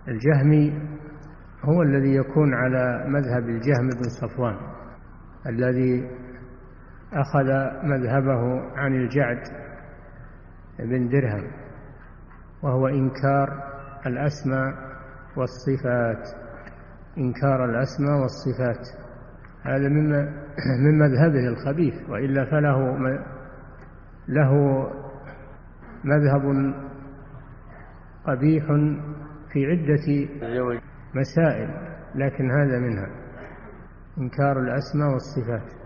الجهمي هو الذي يكون على مذهب الجهم بن صفوان الذي أخذ مذهبه عن الجعد بن درهم، وهو إنكار الأسماء والصفات. إنكار الأسماء والصفات هذا من مذهبه الخبيث، وإلا فله مذهب قبيح في عدة مسائل، لكن هذا منها إنكار الأسماء والصفات.